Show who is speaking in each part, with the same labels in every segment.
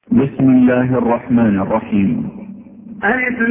Speaker 1: بسم الله الرحمن الرحيم.
Speaker 2: ألف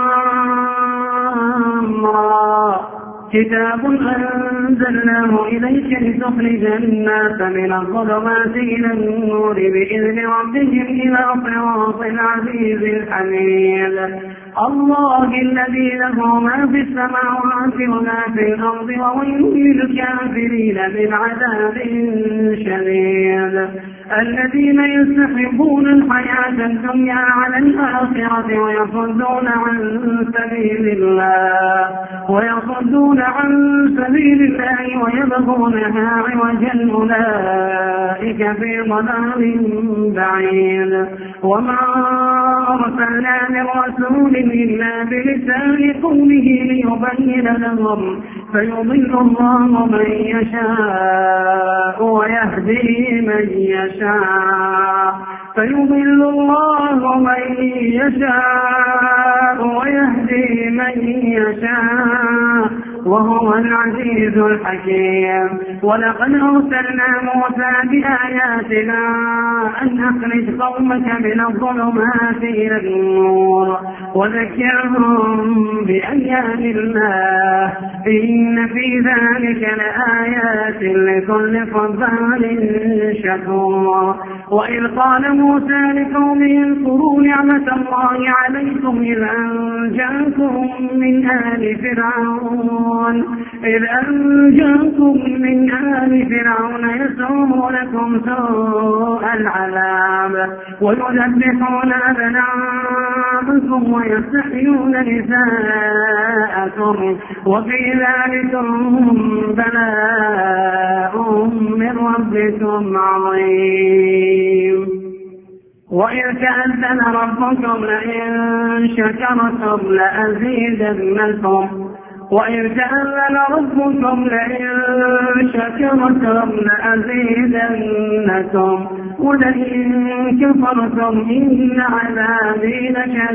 Speaker 2: لام را كتاب أنزلناه إليك لتخرج الناس من الظلمات إلى النور بإذن ربهم إلى صراط العزيز الحميد الله الذي له ما في السماوات وما في الأرض وويل للكافرين من عذاب شديد الذين يستحبون الحياة الدنيا على الآخرة ويصدون عن سبيل الله ويبغونها عوجا أولئك في ضلال بعيد وما أرسلنا من رسول إلا بلسان قومه ليبين لهم فيضل الله من يشاء ويهدي من يشاء وهو العزيز الحكيم ولقد أرسلنا موسى بآياتنا أن أخرج قومك من الظلمات إلى النور وذكرهم بأيام الله إن في ذلك لآيات لكل صبار شكور وإذ قال موسى لقومه اذكروا نعمة الله عليكم إذ أنجاكم من آل فرعون يسومونكم سوء العذاب ويذبحون أبناءكم ويستحيون نساءكم وفي ذلكم بلاء من ربكم عظيم وإذ تأذن ربكم لئن شكرتم لأزيدنكم ولئن كفرتم إن عذابي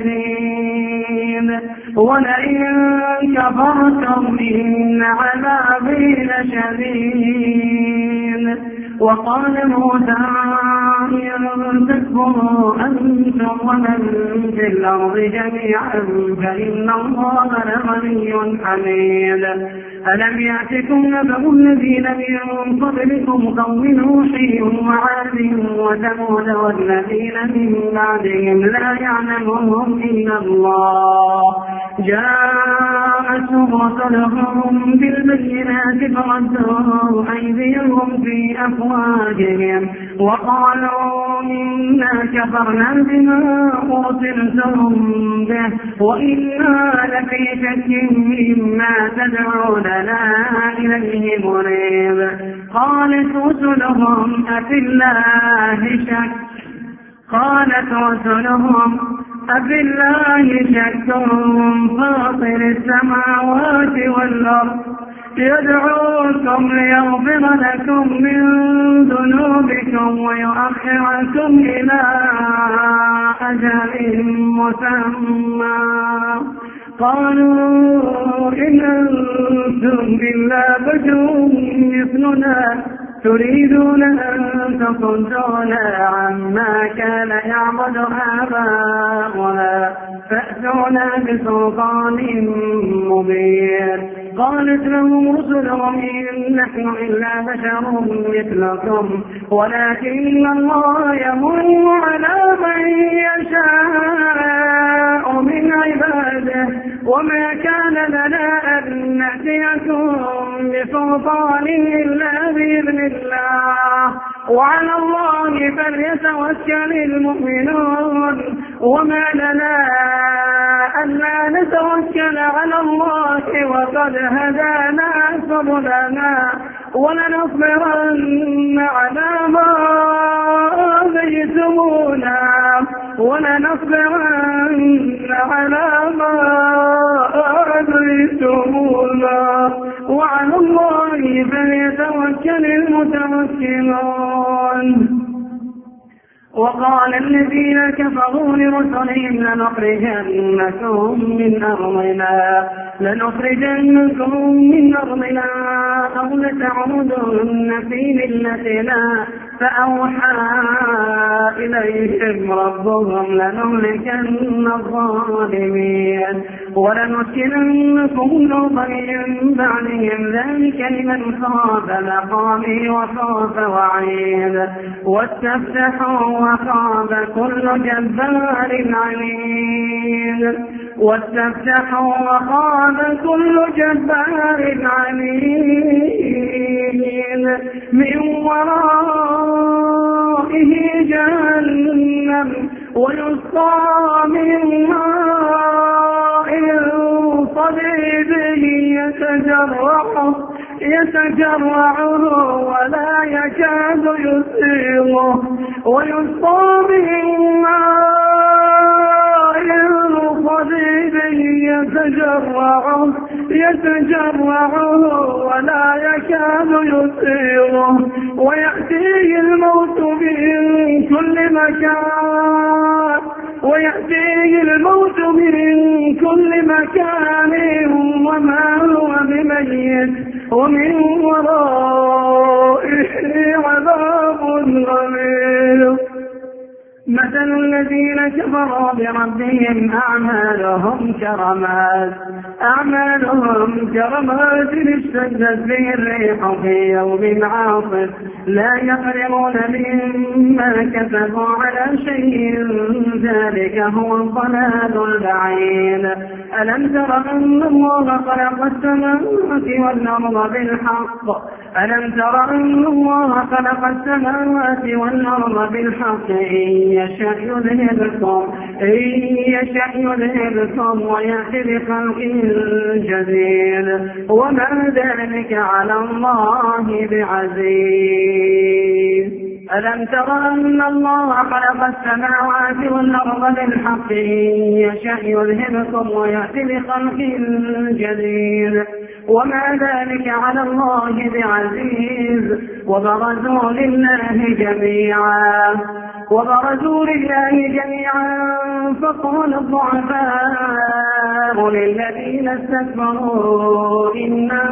Speaker 2: لشديد وقال موسى إن تكفروا أنتم ومن في الأرض جميعا فإن الله لغني حميد ألم يأتكم نبأ الذين من قبلكم قوم نوح وعاد وثمود والذين من بعدهم لا يعلمهم إلا الله جاءتهم رسلهم بالبينات فردوا أيديهم في أفواههم وقالوا إنا كفرنا بما أرسلتم به وإنا لفي شك مما تدعوننا إليه مريب قالت رسلهم أفي الله شك فاطر السماوات والأرض يدعوكم ليغفر لكم من ذنوبكم ويؤخركم إلى أجل مسمى قالوا إن أنتم إلا بشر مثلنا تريدون أن تصدونا عما كان يعبد آباؤنا فأتونا بسلطان مبين قالت لهم رسلهم إن نحن إلا بشر مثلكم ولكن الله يمن على من يشاء من عباده وما كان لنا أن نأتيكم بسلطان إلا بإذن الله وعلى الله فليتوكل المؤمنون وما لنا ألا نتوكل على الله وقد هدانا سبلنا ولنصبرن على ما آذيتمونا وعلى الله فليتوكل المتوكلون وقال الذين كفروا لرسلهم لنخرجنكم من أرضنا أو لتعودن في ملتنا فأوحى إليهم ربهم لنهلكن الظالمين ولنسكننكم الأرض من بعدهم ذلك لمن خاف مقامي وخاف وعيد واستفتحوا وخاب كل جبار عنيد واستفتحوا وخاب كل جبار عنيد من ورائه جهنم ويسقى من ماء صديد يتجرعه ولا يكاد يسيغه ويسقى من ماء صديد يتجرعه ولا يكاد يسيغه ويأتيه الموت من كل مكان وما هو بميت ومن ورائه عذاب غليظ مثل الذين كفروا بربهم أعمالهم كرماد اشتدت به الريح في يوم عاصف لا يقدرون مما كسبوا على شيء ذلك هو الضلال البعيد ألم تر أن الله خلق السماوات والأرض بالحق إن يشأ يذهبكم ويأتي بخلق جديد وما ذلك على الله بعزيز ألم تر أن الله خلق السماوات والأرض بالحق إن يشأ يذهبكم ويأتي بخلق جديد وما ذلك على الله بعزيز وبرزوا لله جميعا فقال الضعفاء للذين استكبروا إنا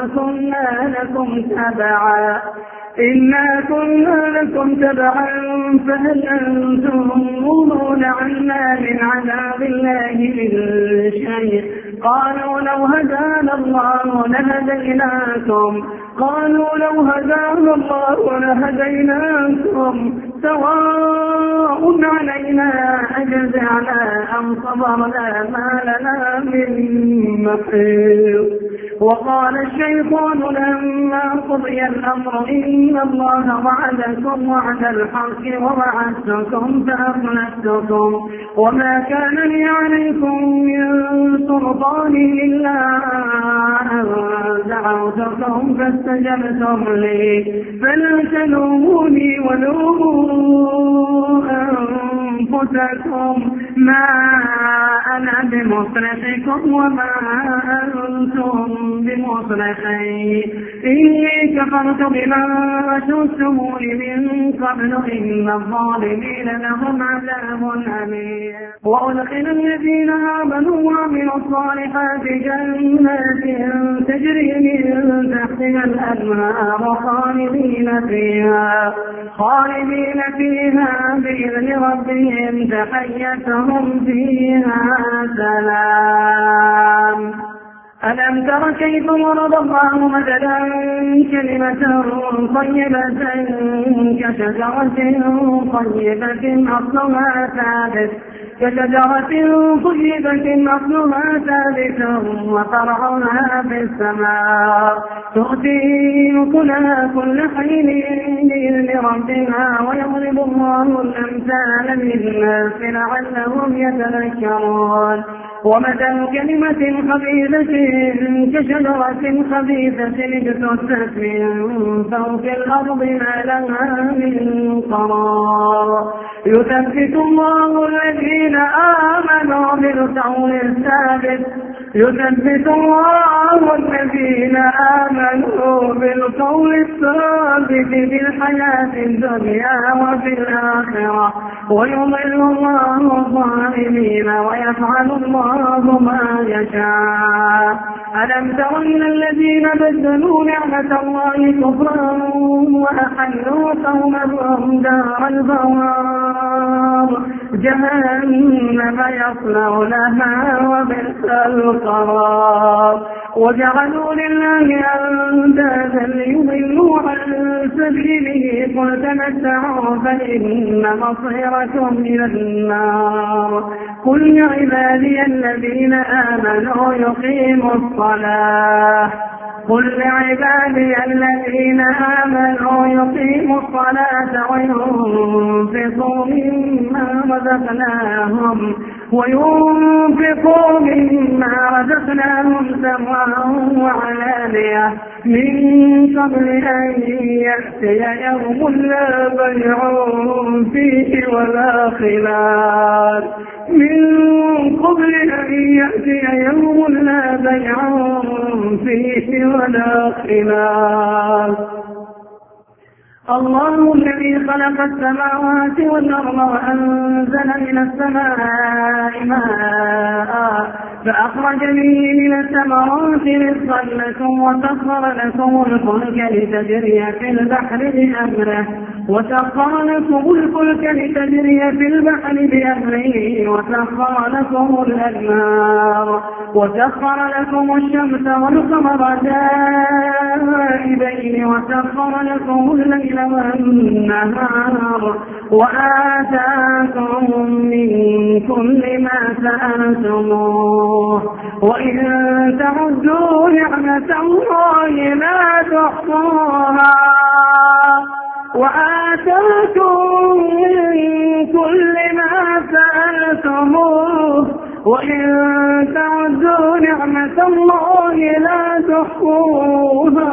Speaker 2: كنا لكم تبعا فهل أنتم مغنون عنا من عذاب الله من شيء قالوا لو هدانا الله لهديناكم سواء علينا أجزعنا أم صبرنا ما لنا من محيص وقال الشيطان لما قضي الأمر إن الله وعدكم وعد الحق ووعدتكم فأخلفتكم وما كان لي عليكم من سلطان إلا أن دعوتكم فاستجبتم لي فلا تلوموني ولوموا أنفسكم ما أنا بمصرخكم وما أنتم بمصرخي إني كفرت بما أشركتمون من قبل إن الظالمين لهم عذاب أليم وأدخل الذين آمنوا وعملوا الصالحات جنات تجري من تحتها الأنهار خالدين فيها بإذن ربهم تحيتهم فيها سلام ألم تر كيف ضرب الله مثلا كلمة طيبة كشجرة طيبة أصلها ثابت وفرعها في السماء تؤتي أكلها كل حين بإذن ربها ويضرب الله الأمثال للناس لعلهم يتذكرون ومثل كلمة خبيثة كشجرة خبيثة اجتثت من فوق الأرض ما لها من قرار يثبت الله الذين آمنوا بالقول الثابت في الحياة الدنيا وفي الآخرة ويضل الله الظالمين ويفعل الله ما يشاء ألم تر إلى الذين بدلوا نعمة الله كفرا وأحلوا قومهم دار البوار جهنم يصلونها وبئس القرار وجعلوا لله أندادا ليضلوا عن سبيله قل تمتعوا فإن مصيركم إلى النار قل لعبادي الذين آمنوا يقيموا الصلاة قل لعبادي الذين آمنوا يقيموا الصلاة وينفقوا مما رزقناهم سرا وعلانية من قبل أن يأتي يوم لا بيع فيه ولا خلال من قبل أن يأتي يوم لا بيع فيه ولا خلال الله الذي خلق السماوات والأرض وأنزل من السماء ماء فأخرج به من الثمرات رزقا لكم وسخر لكم الفلك لتجري في البحر بأمره وسخر لكم الأنهار وسخر لكم الشمس والقمر دائبين وسخر لكم الليل والنهار وآتاكم من كل ما سألتموه وإن تعدوا نعمة الله لا تحصوها وآتاكم من كل ما سألتموه وإن تعدوا نعمة الله لا تحصوها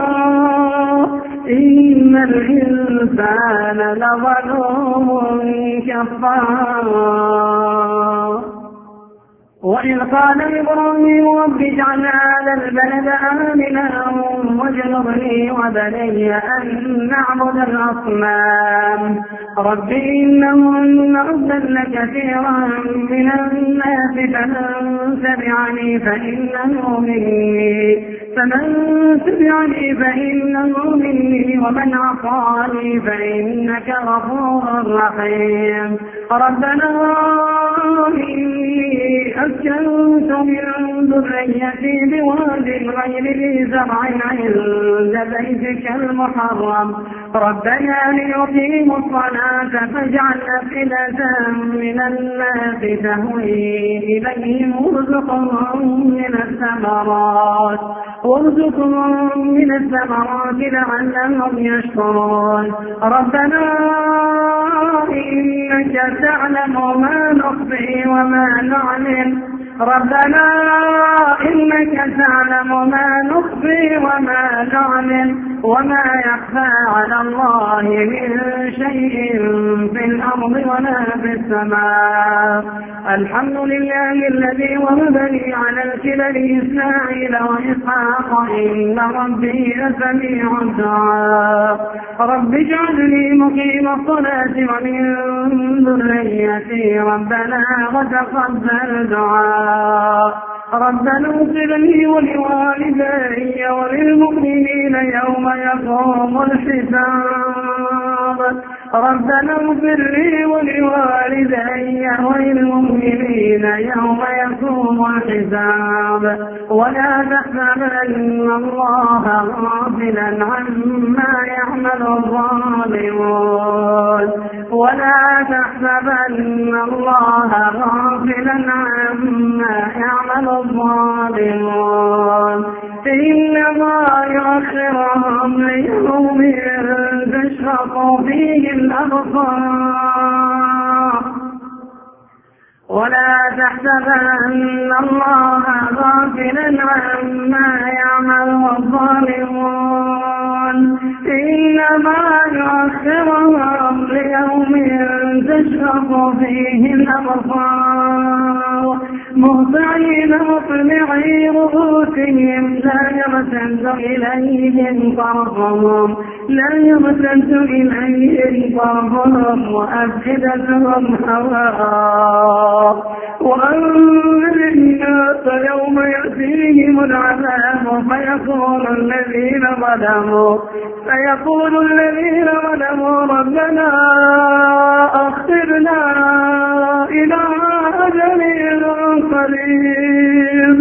Speaker 2: إن الإنسان لظلوم كفار وإذ قال إبراهيم رب اجعل هذا البلد آمنا واجنبني وبني أن نعبد الأصنام رب إنهن أضلن كثيرا من الناس فمن تبعني فإنه مني ومن عصاني فإنك غفور رحيم ربنا إني أسكنت من ذريتي بواد غير ذي زرع عند بيتك المحرم ربنا ليقيموا الصلاة فاجعل أفئدة من الناس تهوي إليهم وارزقهم من الثمرات لعلهم يشكرون ربنا إنك تعلم ما نخفي وما نعلن ربنا إنك تعلم ما نخفي وما نعلن وما يخفى على الله من شيء في الأرض ولا في السماء الحمد لله الذي وهب لي على الكبر إسماعيل وإسحاق إن ربي لسميع الدعاء رب اجعلني مقيم الصلاة ومن ذريتي ربنا وتقبل دعاء ربنا اغفر لي ولوالدي وللمؤمنين يوم يقوم الحساب ربنا اغفر لي ولوالدي وللمؤمنين يوم يقوم الحساب ولا تحسبن الله غافلا عما يعمل الظالمون ولا تحسبن الله غافلا عما يعمل الظالمون إنما يؤخرهم ليوم تشرق فيه الأبصار ولا تحسبن الله غافلا عما يعمل الظالمون إنما يؤخرهم ليوم تشرق فيه الأبصار مهطعين مقنعي رؤوسهم لا يرتد إليهم طرفهم وأفئدتهم هواء وأن الناس يوم يأتي يأتيهم العذاب فيقول الذين ظلموا ربنا أخرنا إلى أجل قريب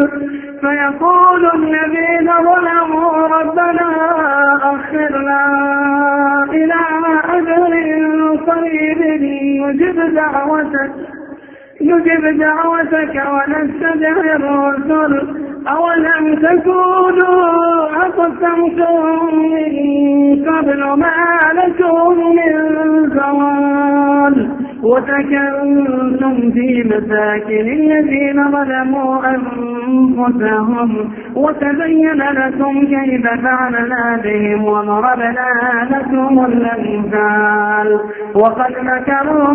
Speaker 2: نجب دعوتك ونتبع الرسل أولم تكونوا أقسمتم من قبل ما لكم من زوال وسكنتم في مساكن الذين ظلموا أنفسهم وتبين لكم كيف فعلنا بهم وضربنا لكم الأمثال وقد مكروا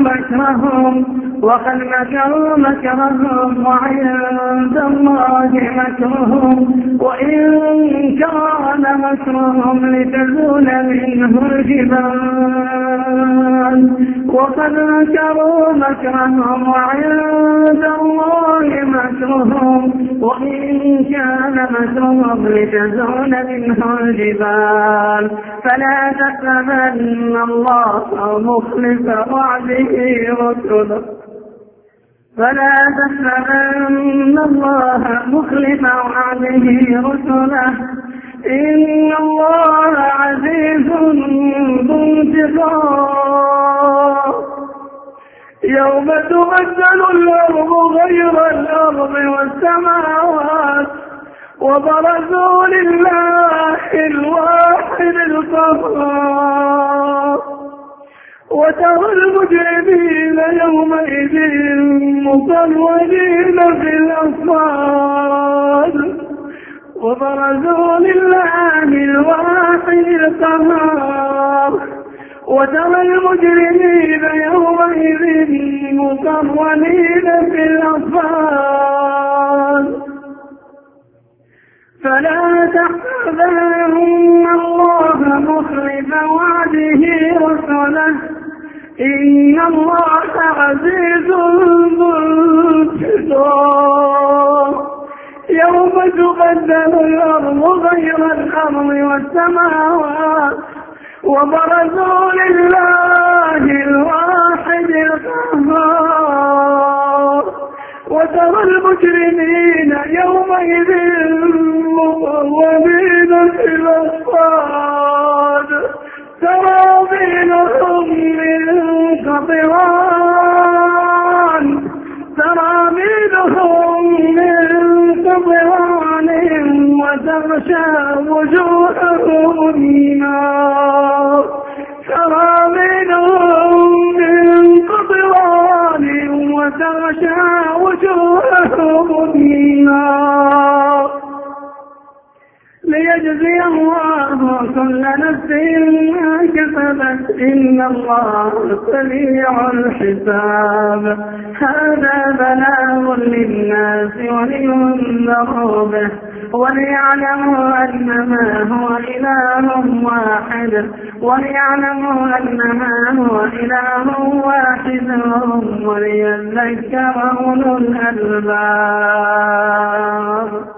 Speaker 2: مكرهم وعند الله مكرهم وإن كان مكرهم لتزول منه الجبال وقد مكروا مكرهم وعند الله مكرهم وإن كان مكرهم لتزول منه الجبال فلا تحسبن الله مخلف وعده رسله إن الله عزيز ذو انتقام يوم تبدل الأرض غير الأرض والسماوات وبرزوا لله الواحد القهار وترى المجرمين يومئذ مقرنين في الأصفاد وبرزوا لله الواحد القهار وترى المجرمين يومئذ مقرنين في الأصفاد فلا تحسبن الله مخلف وعده رسله إن الله عزيز ذو انتقام يوم تبدل الأرض غير الأرض والسماوات وبرزوا لله الواحد القهار وترى المجرمين يومئذ مقرنين في الأصفاد سرابيلهم من قطران وتغشى وجوههم النار وتغشى وجوههم النار ليجزي الله كل نفس ما كسبت إن الله سريع الحساب هذا بلاغ للناس ولينذروا به وليعلموا أنما هو إله واحد وليذكر أولو الألباب.